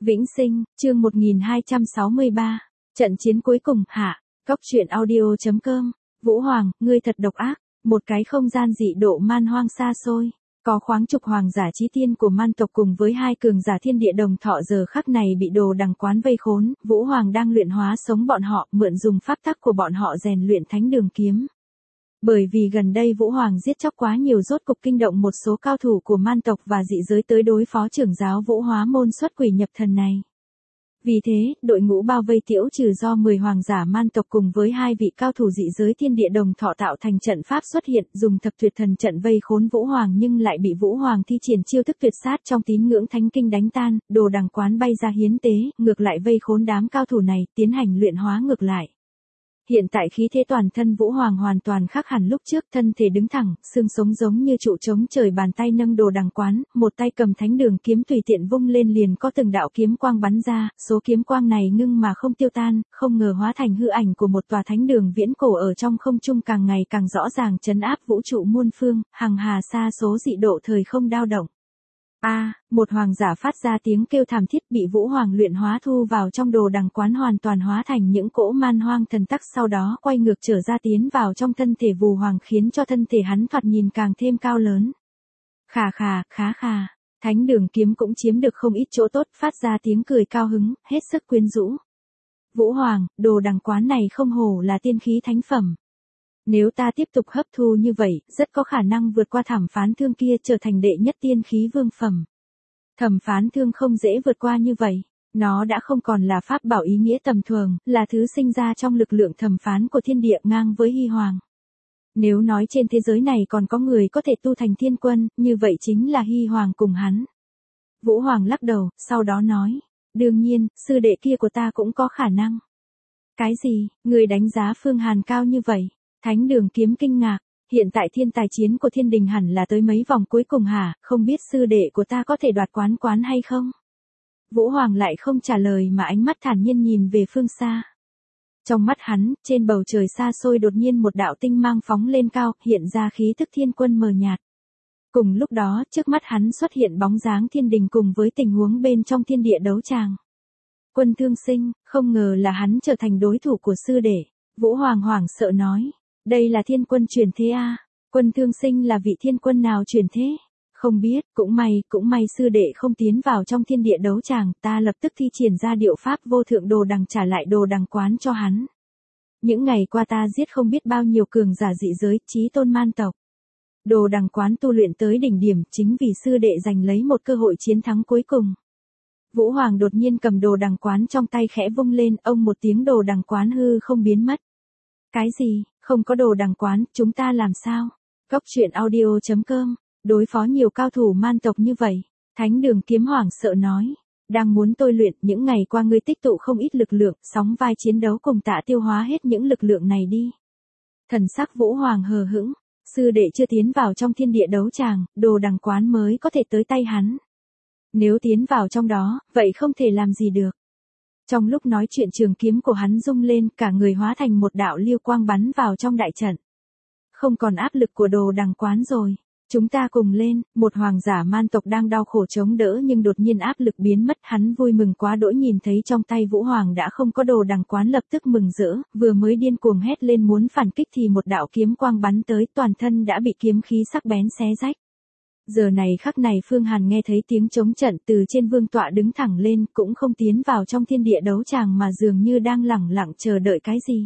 Vĩnh Sinh, chương 1263. Trận chiến cuối cùng, hạ. Cóc truyện audio.com. Vũ Hoàng, ngươi thật độc ác. Một cái không gian dị độ man hoang xa xôi. Có khoáng chục hoàng giả chí tiên của man tộc cùng với hai cường giả thiên địa đồng thọ giờ khắc này bị đồ đằng quán vây khốn. Vũ Hoàng đang luyện hóa sống bọn họ, mượn dùng pháp tắc của bọn họ rèn luyện thánh đường kiếm. Bởi vì gần đây Vũ Hoàng giết chóc quá nhiều, rốt cục kinh động một số cao thủ của man tộc và dị giới tới đối phó trưởng giáo Vũ Hóa môn xuất quỷ nhập thần này. Vì thế, đội ngũ bao vây Tiễu Trừ do 10 hoàng giả man tộc cùng với hai vị cao thủ dị giới thiên địa đồng thọ tạo thành trận pháp xuất hiện, dùng thập tuyệt thần trận vây khốn Vũ Hoàng nhưng lại bị Vũ Hoàng thi triển chiêu thức tuyệt sát trong tín ngưỡng thánh kinh đánh tan, đồ đằng quán bay ra hiến tế, ngược lại vây khốn đám cao thủ này, tiến hành luyện hóa ngược lại. Hiện tại khí thế toàn thân Vũ Hoàng hoàn toàn khác hẳn lúc trước, thân thể đứng thẳng, xương sống giống như trụ trống trời, bàn tay nâng đồ đằng quán, một tay cầm thánh đường kiếm tùy tiện vung lên liền có từng đạo kiếm quang bắn ra, số kiếm quang này ngưng mà không tiêu tan, không ngờ hóa thành hư ảnh của một tòa thánh đường viễn cổ ở trong không trung càng ngày càng rõ ràng trấn áp vũ trụ muôn phương, hằng hà sa số dị độ thời không dao động. Một hoàng giả phát ra tiếng kêu thảm thiết, bị Vũ Hoàng luyện hóa thu vào trong đồ đằng quán, hoàn toàn hóa thành những cỗ man hoang thần tắc, sau đó quay ngược trở ra tiến vào trong thân thể Vũ Hoàng, khiến cho thân thể hắn thoạt nhìn càng thêm cao lớn. Khà, khá khà, thánh đường kiếm cũng chiếm được không ít chỗ tốt, phát ra tiếng cười cao hứng, hết sức quyến rũ. Vũ Hoàng, đồ đằng quán này không hổ là tiên khí thánh phẩm. Nếu ta tiếp tục hấp thu như vậy, rất có khả năng vượt qua Thẩm Phán Thương kia, trở thành đệ nhất tiên khí vương phẩm. Thẩm Phán Thương không dễ vượt qua như vậy. Nó đã không còn là pháp bảo ý nghĩa tầm thường, là thứ sinh ra trong lực lượng thẩm phán của thiên địa, ngang với Hy Hoàng. Nếu nói trên thế giới này còn có người có thể tu thành thiên quân, như vậy chính là Hy Hoàng cùng hắn. Vũ Hoàng lắc đầu, sau đó nói. Đương nhiên, sư đệ kia của ta cũng có khả năng. Cái gì, người đánh giá Phương Hàn cao như vậy? Thánh đường kiếm kinh ngạc, hiện tại thiên tài chiến của thiên đình hẳn là tới mấy vòng cuối cùng hả, không biết sư đệ của ta có thể đoạt quán hay không? Vũ Hoàng lại không trả lời mà ánh mắt thản nhiên nhìn về phương xa. Trong mắt hắn, trên bầu trời xa xôi đột nhiên một đạo tinh mang phóng lên cao, hiện ra khí thức thiên quân mờ nhạt. Cùng lúc đó, trước mắt hắn xuất hiện bóng dáng thiên đình cùng với tình huống bên trong thiên địa đấu tràng. Quân Thương Sinh, không ngờ là hắn trở thành đối thủ của sư đệ. Vũ Hoàng hoảng sợ nói. Đây là thiên quân chuyển thế à? Quân Thương Sinh là vị thiên quân nào chuyển thế? Không biết, cũng may sư đệ không tiến vào trong thiên địa đấu tràng, ta lập tức thi triển ra điệu pháp vô thượng đồ đằng trả lại đồ đằng quán cho hắn. Những ngày qua ta giết không biết bao nhiêu cường giả dị giới, chí tôn man tộc. Đồ đằng quán tu luyện tới đỉnh điểm, chính vì sư đệ giành lấy một cơ hội chiến thắng cuối cùng. Vũ Hoàng đột nhiên cầm đồ đằng quán trong tay khẽ vung lên, ông một tiếng, đồ đằng quán hư không biến mất. Cái gì, không có đồ đằng quán, chúng ta làm sao? Cóc truyện audio.com. Đối phó nhiều cao thủ man tộc như vậy, thánh đường kiếm hoảng sợ nói. Đang muốn tôi luyện, những ngày qua ngươi tích tụ không ít lực lượng, sóng vai chiến đấu cùng Tạ tiêu hóa hết những lực lượng này đi. Thần sắc Vũ Hoàng hờ hững, sư đệ chưa tiến vào trong thiên địa đấu tràng, đồ đằng quán mới có thể tới tay hắn. Nếu tiến vào trong đó, vậy không thể làm gì được. Trong lúc nói chuyện trường kiếm của hắn rung lên, cả người hóa thành một đạo lưu quang bắn vào trong đại trận. Không còn áp lực của đồ đằng quán rồi. Chúng ta cùng lên, một hoàng giả man tộc đang đau khổ chống đỡ nhưng đột nhiên áp lực biến mất, hắn vui mừng quá đỗi nhìn thấy trong tay Vũ Hoàng đã không có đồ đằng quán, lập tức mừng rỡ, vừa mới điên cuồng hét lên muốn phản kích thì một đạo kiếm quang bắn tới, toàn thân đã bị kiếm khí sắc bén xé rách. Giờ này khắc này Phương Hàn nghe thấy tiếng chống trận từ trên vương tọa đứng thẳng lên, cũng không tiến vào trong thiên địa đấu tràng mà dường như đang lẳng lặng chờ đợi cái gì.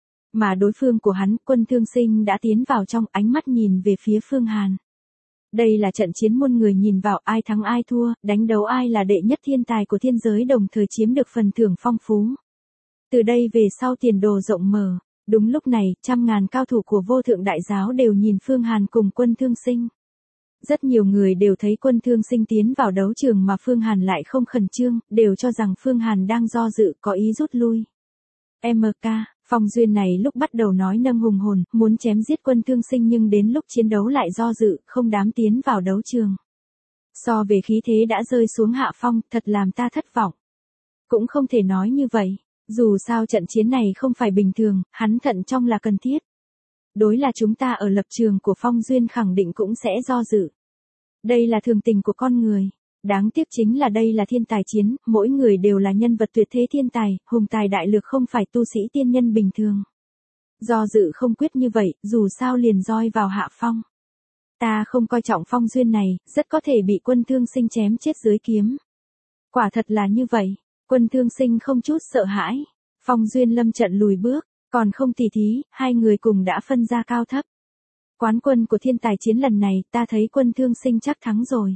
Mà đối phương của hắn, Quân Thương Sinh đã tiến vào trong, ánh mắt nhìn về phía Phương Hàn. Đây là trận chiến muôn người nhìn vào, ai thắng ai thua, đánh đấu ai là đệ nhất thiên tài của thiên giới, đồng thời chiếm được phần thưởng phong phú. Từ đây về sau tiền đồ rộng mở. Đúng lúc này, trăm ngàn cao thủ của vô thượng đại giáo đều nhìn Phương Hàn cùng Quân Thương Sinh. Rất nhiều người đều thấy Quân Thương Sinh tiến vào đấu trường mà Phương Hàn lại không khẩn trương, đều cho rằng Phương Hàn đang do dự, có ý rút lui. MK, Phong Duyên này lúc bắt đầu nói nâng hùng hồn, muốn chém giết Quân Thương Sinh nhưng đến lúc chiến đấu lại do dự, không dám tiến vào đấu trường. So về khí thế đã rơi xuống hạ phong, thật làm ta thất vọng. Cũng không thể nói như vậy, dù sao trận chiến này không phải bình thường, hắn thận trọng là cần thiết. Đối là chúng ta ở lập trường của Phong Duyên khẳng định cũng sẽ do dự. Đây là thường tình của con người. Đáng tiếc chính là đây là thiên tài chiến, mỗi người đều là nhân vật tuyệt thế thiên tài, hùng tài đại lược không phải tu sĩ tiên nhân bình thường. Do dự không quyết như vậy, dù sao liền roi vào hạ phong. Ta không coi trọng Phong Duyên này, rất có thể bị Quân Thương Sinh chém chết dưới kiếm. Quả thật là như vậy, Quân Thương Sinh không chút sợ hãi. Phong Duyên lâm trận lùi bước, còn không tỉ thí, hai người cùng đã phân ra cao thấp. Quán quân của thiên tài chiến lần này, ta thấy Quân Thương Sinh chắc thắng rồi.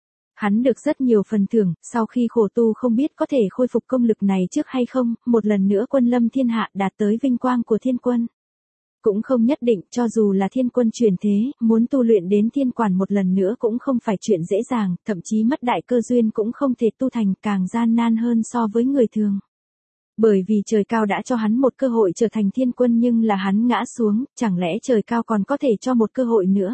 Hắn được rất nhiều phần thưởng, sau khi khổ tu không biết có thể khôi phục công lực này trước hay không, một lần nữa quân lâm thiên hạ đạt tới vinh quang của thiên quân. Cũng không nhất định, cho dù là thiên quân chuyển thế, muốn tu luyện đến thiên quản một lần nữa cũng không phải chuyện dễ dàng, thậm chí mất đại cơ duyên cũng không thể tu thành, càng gian nan hơn so với người thường. Bởi vì trời cao đã cho hắn một cơ hội trở thành thiên quân nhưng là hắn ngã xuống, chẳng lẽ trời cao còn có thể cho một cơ hội nữa?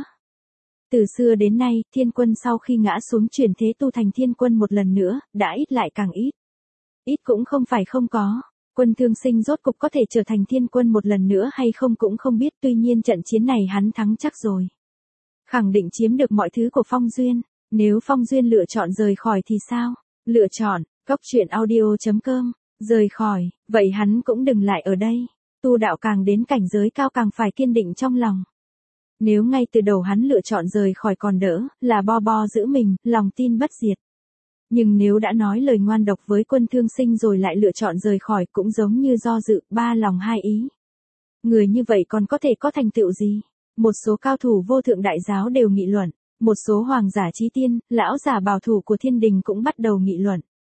Từ xưa đến nay, thiên quân sau khi ngã xuống chuyển thế tu thành thiên quân một lần nữa, đã ít lại càng ít. Ít cũng không phải không có. Quân Thương Sinh rốt cục có thể trở thành thiên quân một lần nữa hay không cũng không biết, tuy nhiên trận chiến này hắn thắng chắc rồi. Khẳng định chiếm được mọi thứ của Phong Duyên, nếu Phong Duyên lựa chọn rời khỏi thì sao? Lựa chọn, goctruyện.audio.com, rời khỏi, vậy hắn cũng đừng lại ở đây. Tu đạo càng đến cảnh giới cao càng phải kiên định trong lòng. Nếu ngay từ đầu hắn lựa chọn rời khỏi còn đỡ, là bo giữ mình, lòng tin bất diệt. Nhưng nếu đã nói lời ngoan độc với Quân Thương Sinh rồi lại lựa chọn rời khỏi cũng giống như do dự, ba lòng hai ý. Người như vậy còn có thể có thành tựu gì? Một số cao thủ vô thượng đại giáo đều nghị luận, một số hoàng giả chí tiên, lão giả bảo thủ của thiên đình cũng bắt đầu nghị luận.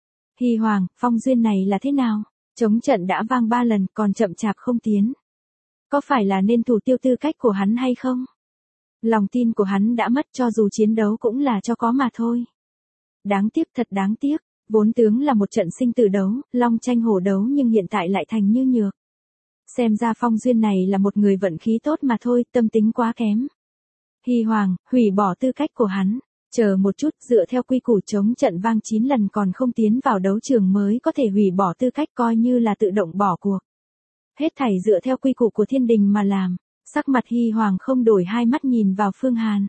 Hy Hoàng, Phong Duyên này là thế nào? Chống trận đã vang 3 lần còn chậm chạp không tiến. Có phải là nên thủ tiêu tư cách của hắn hay không? Lòng tin của hắn đã mất, cho dù chiến đấu cũng là cho có mà thôi. Đáng tiếc, thật đáng tiếc, vốn tướng là một trận sinh tử đấu, long tranh hổ đấu nhưng hiện tại lại thành như nhược. Xem ra Phong Duyên này là một người vận khí tốt mà thôi, tâm tính quá kém. Hy Hoàng, hủy bỏ tư cách của hắn, chờ một chút, dựa theo quy củ chống trận vang 9 lần còn không tiến vào đấu trường mới có thể hủy bỏ tư cách, coi như là tự động bỏ cuộc. Hết thảy dựa theo quy củ của thiên đình mà làm. Sắc mặt Hy Hoàng không đổi, hai mắt nhìn vào Phương Hàn.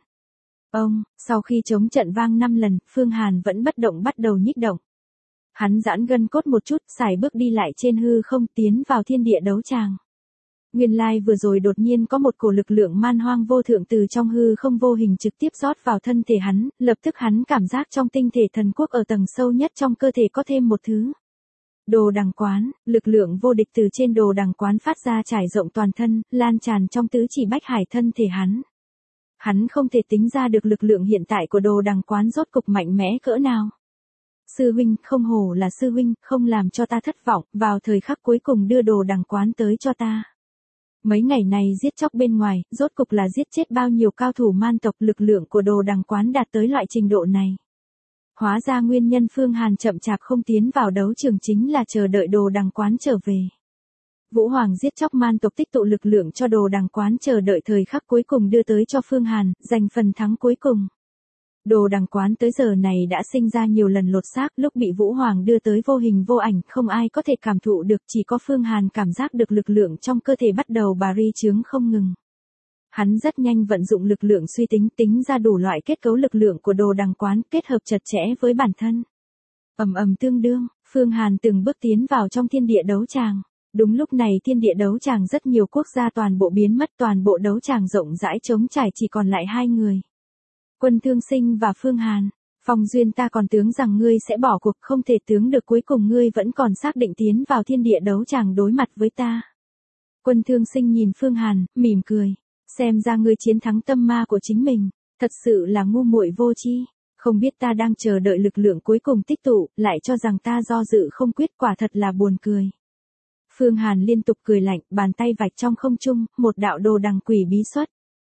Sau khi chống trận vang 5 lần, Phương Hàn vẫn bất động bắt đầu nhích động. Hắn giãn gân cốt một chút, sải bước đi lại trên hư không tiến vào thiên địa đấu tràng. Nguyên lai vừa rồi đột nhiên có một cổ lực lượng man hoang vô thượng từ trong hư không vô hình trực tiếp rót vào thân thể hắn, lập tức hắn cảm giác trong tinh thể thần quốc ở tầng sâu nhất trong cơ thể có thêm một thứ. Đồ đằng quán, lực lượng vô địch từ trên đồ đằng quán phát ra trải rộng toàn thân, lan tràn trong tứ chỉ bách hải thân thể hắn. Hắn không thể tính ra được lực lượng hiện tại của đồ đằng quán rốt cục mạnh mẽ cỡ nào. Sư huynh, không hổ là sư huynh, không làm cho ta thất vọng, vào thời khắc cuối cùng đưa đồ đằng quán tới cho ta. Mấy ngày này giết chóc bên ngoài, rốt cục là giết chết bao nhiêu cao thủ man tộc, lực lượng của đồ đằng quán đạt tới loại trình độ này. Hóa ra nguyên nhân Phương Hàn chậm chạp không tiến vào đấu trường chính là chờ đợi đồ đằng quán trở về. Vũ Hoàng giết chóc man tộc tích tụ lực lượng cho đồ đằng quán chờ đợi thời khắc cuối cùng đưa tới cho Phương Hàn, giành phần thắng cuối cùng. Đồ đằng quán tới giờ này đã sinh ra nhiều lần lột xác, lúc bị Vũ Hoàng đưa tới vô hình vô ảnh, không ai có thể cảm thụ được, chỉ có Phương Hàn cảm giác được lực lượng trong cơ thể bắt đầu bà ri chướng không ngừng. Hắn rất nhanh vận dụng lực lượng suy tính ra đủ loại kết cấu lực lượng của đồ đằng quán, kết hợp chặt chẽ với bản thân. Tương đương, Phương Hàn từng bước tiến vào trong thiên địa đấu tràng. Đúng lúc này thiên địa đấu tràng rất nhiều quốc gia toàn bộ biến mất, toàn bộ đấu tràng rộng rãi trống trải chỉ còn lại 2 người. Quân Thương Sinh và Phương Hàn. Phong Duyên, ta còn tướng rằng ngươi sẽ bỏ cuộc, không thể tướng được, cuối cùng ngươi vẫn còn xác định tiến vào thiên địa đấu tràng đối mặt với ta. Quân Thương Sinh nhìn Phương Hàn, mỉm cười. Xem ra ngươi chiến thắng tâm ma của chính mình, thật sự là ngu muội vô tri, không biết ta đang chờ đợi lực lượng cuối cùng tích tụ, lại cho rằng ta do dự không quyết, quả thật là buồn cười. Phương Hàn liên tục cười lạnh, bàn tay vạch trong không trung, một đạo đồ đằng quỷ bí xuất.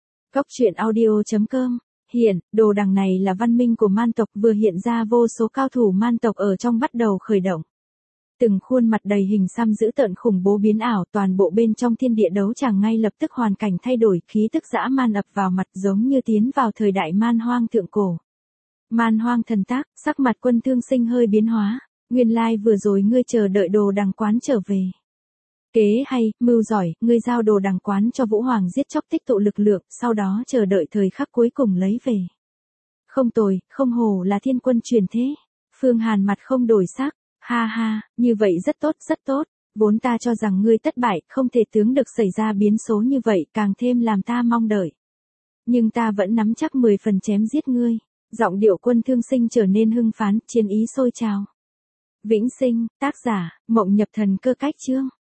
Goctruyện.audio.com. Hiện, đồ đằng này là văn minh của man tộc, vừa hiện ra vô số cao thủ man tộc ở trong bắt đầu khởi động. Từng khuôn mặt đầy hình xăm dữ tợn khủng bố biến ảo, toàn bộ bên trong thiên địa đấu tràng ngay lập tức hoàn cảnh thay đổi, khí tức dã man ập vào mặt giống như tiến vào thời đại man hoang thượng cổ. Man hoang thần tác, sắc mặt Quân Thương Sinh hơi biến hóa, nguyên lai vừa rồi ngươi chờ đợi đồ đằng quán trở về. Kế hay, mưu giỏi, ngươi giao đồ đằng quán cho Vũ Hoàng giết chóc tích tụ lực lượng, sau đó chờ đợi thời khắc cuối cùng lấy về. Không tồi, không hổ là thiên quân truyền thế. Phương Hàn mặt không đổi sắc, ha ha, như vậy rất tốt, rất tốt. Vốn ta cho rằng ngươi thất bại, không thể tướng được xảy ra biến số như vậy, càng thêm làm ta mong đợi. Nhưng ta vẫn nắm chắc 10 phần chém giết ngươi. Giọng điệu Quân Thương Sinh trở nên hưng phấn, chiến ý sôi trào. Vĩnh Sinh, tác giả, Mộng Nhập Thần Cơ Cách Chương.